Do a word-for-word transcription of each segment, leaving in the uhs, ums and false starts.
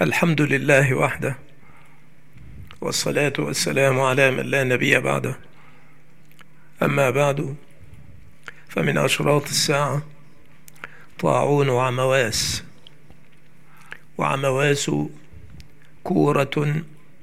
الحمد لله وحده، والصلاة والسلام على من لا نبي بعده. أما بعد، فمن أشراط الساعة طاعون عمواس. وعمواس كورة،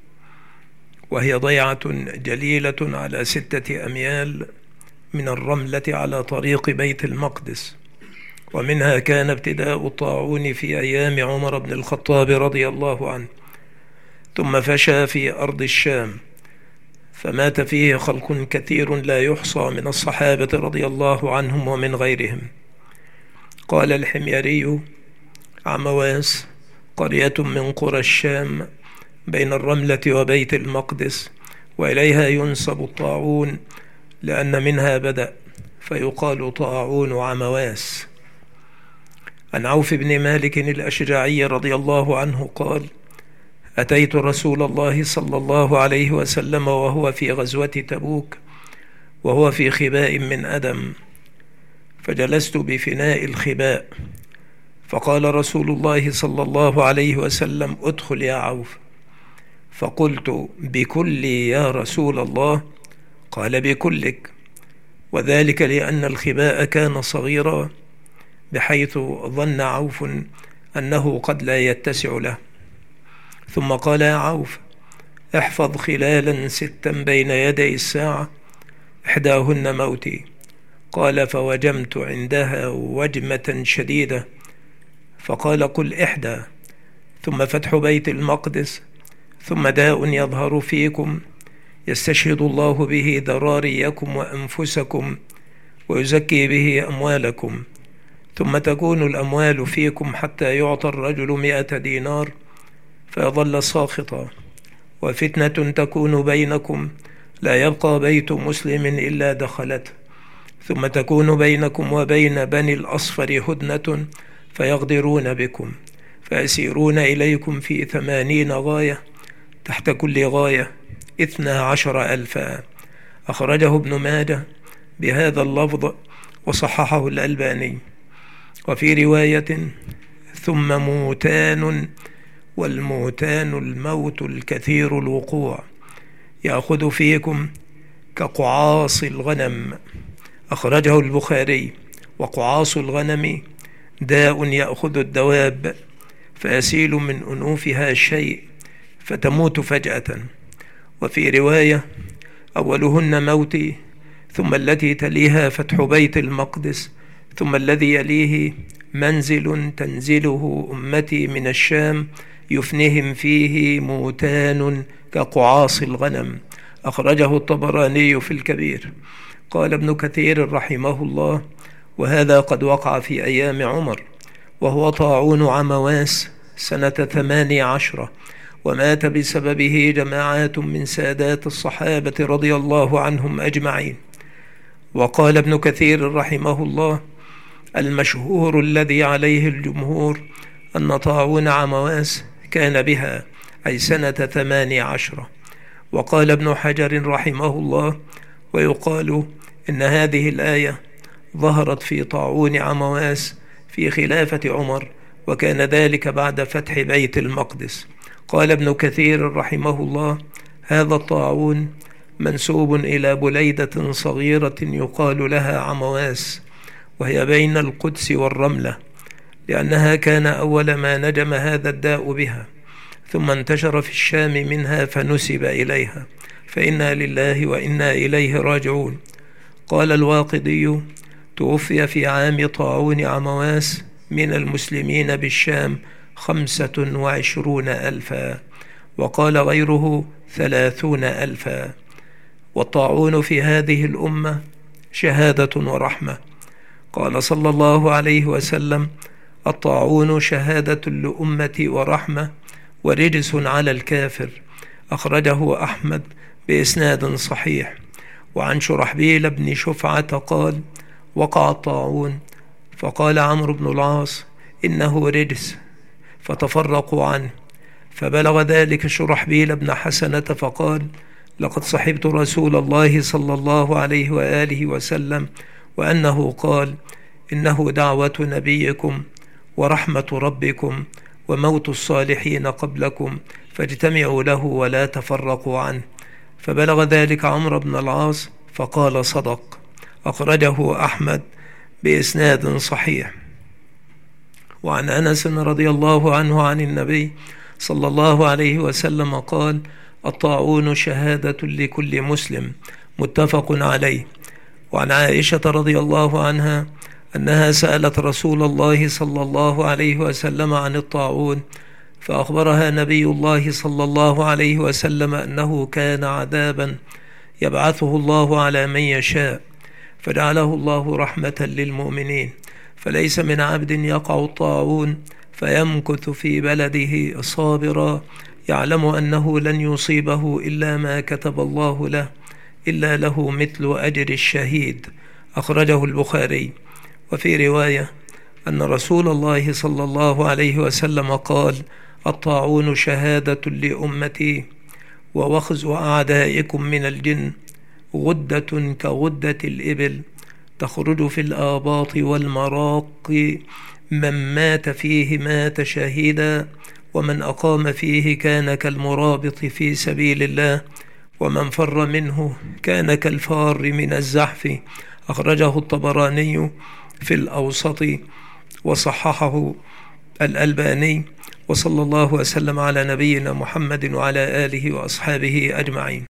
وهي ضيعة جليلة على ستة أميال من الرملة على طريق بيت المقدس، ومنها كان ابتداء الطاعون في أيام عمر بن الخطاب رضي الله عنه، ثم فشى في أرض الشام، فمات فيه خلق كثير لا يحصى من الصحابة رضي الله عنهم ومن غيرهم. قال الحميري: عمواس قرية من قرى الشام بين الرملة وبيت المقدس، وإليها ينسب الطاعون لأن منها بدأ، فيقال طاعون عمواس. عن عوف بن مالك الأشجعي رضي الله عنه قال: أتيت رسول الله صلى الله عليه وسلم وهو في غزوة تبوك، وهو في خباء من أدم، فجلست بفناء الخباء، فقال رسول الله صلى الله عليه وسلم: ادخل يا عوف. فقلت: بكلي يا رسول الله؟ قال: بكلك. وذلك لأن الخباء كان صغيرا، بحيث ظن عوف أنه قد لا يتسع له. ثم قال: يا عوف، احفظ خلالا ستا بين يدي الساعة، إحداهن موتي. قال: فوجمت عندها وجمة شديدة. فقال: قل إحدى. ثم فتح بيت المقدس، ثم داء يظهر فيكم يستشهد الله به ذراريكم وأنفسكم، ويزكي به أموالكم، ثم تكون الأموال فيكم حتى يعطى الرجل مئة دينار فيظل ساخطا، وفتنة تكون بينكم لا يبقى بيت مسلم إلا دخلته، ثم تكون بينكم وبين بني الأصفر هدنة فيغدرون بكم، فيسيرون إليكم في ثمانين غاية، تحت كل غاية اثنا عشر ألفا. أخرجه ابن ماجه بهذا اللفظ وصححه الألباني. وفي رواية: ثم موتان، والموتان الموت الكثير الوقوع، يأخذ فيكم كقعاص الغنم. أخرجه البخاري. وقعاص الغنم داء يأخذ الدواب، فيسيل من أنوفها شيء فتموت فجأة. وفي رواية: أولهن موتي، ثم التي تليها فتح بيت المقدس، ثم الذي يليه منزل تنزله أمتي من الشام يفنهم فيه موتان كقعاص الغنم. أخرجه الطبراني في الكبير. قال ابن كثير رحمه الله: وهذا قد وقع في أيام عمر، وهو طاعون عمواس سنة ثماني عشرة، ومات بسببه جماعات من سادات الصحابة رضي الله عنهم أجمعين. وقال ابن كثير رحمه الله: المشهور الذي عليه الجمهور أن طاعون عمواس كان بها، أي سنة ثماني عشرة. وقال ابن حجر رحمه الله: ويقال إن هذه الآية ظهرت في طاعون عمواس في خلافة عمر، وكان ذلك بعد فتح بيت المقدس. قال ابن كثير رحمه الله: هذا الطاعون منسوب إلى بليدة صغيرة يقال لها عمواس، وهي بين القدس والرملة، لأنها كان أول ما نجم هذا الداء بها، ثم انتشر في الشام منها فنسب إليها، فإنا لله وإنا إليه راجعون. قال الواقدي: توفي في عام طاعون عمواس من المسلمين بالشام خمسة وعشرون ألفا، وقال غيره ثلاثون ألفا. والطاعون في هذه الأمة شهادة ورحمة. قال صلى الله عليه وسلم: الطاعون شهادة لأمتي ورحمة، ورجس على الكافر. أخرجه أحمد بإسناد صحيح. وعن شرحبيل بن شفعة قال: وقع الطاعون، فقال عمرو بن العاص: إنه رجس، فتفرقوا عنه، فبلغ ذلك شرحبيل بن حسنة فقال: لقد صحبت رسول الله صلى الله عليه وآله وسلم، وأنه قال: إنه دعوة نبيكم ورحمة ربكم وموت الصالحين قبلكم فاجتمعوا له ولا تفرقوا عنه. فبلغ ذلك عمرو بن العاص فقال صدق. أخرجه أحمد بإسناد صحيح. وعن أنس رضي الله عنه عن النبي صلى الله عليه وسلم قال: الطاعون شهادة لكل مسلم، متفق عليه. وعن عائشة رضي الله عنها أنها سألت رسول الله صلى الله عليه وسلم عن الطاعون، فأخبرها نبي الله صلى الله عليه وسلم أنه كان عذابا يبعثه الله على من يشاء، فجعله الله رحمة للمؤمنين، فليس من عبد يقع الطاعون فيمكث في بلده صابرا يعلم أنه لن يصيبه إلا ما كتب الله له إلا له مثل أجر الشهيد. أخرجه البخاري. وفي رواية أن رسول الله صلى الله عليه وسلم قال: الطاعون شهادة لأمتي، ووخز أعدائكم من الجن غدة كغدة الإبل تخرج في الآباط والمراق، من مات فيه مات شهيدا، ومن أقام فيه كان كالمرابط في سبيل الله، ومن فر منه كان كالفار من الزحف. أخرجه الطبراني في الأوسط وصححه الألباني. وصلى الله وسلم على نبينا محمد وعلى آله وأصحابه أجمعين.